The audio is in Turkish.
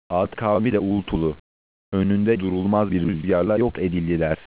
Ad kavmi de uğultulu. Önünde durulmaz bir rüzgarla yok edildiler.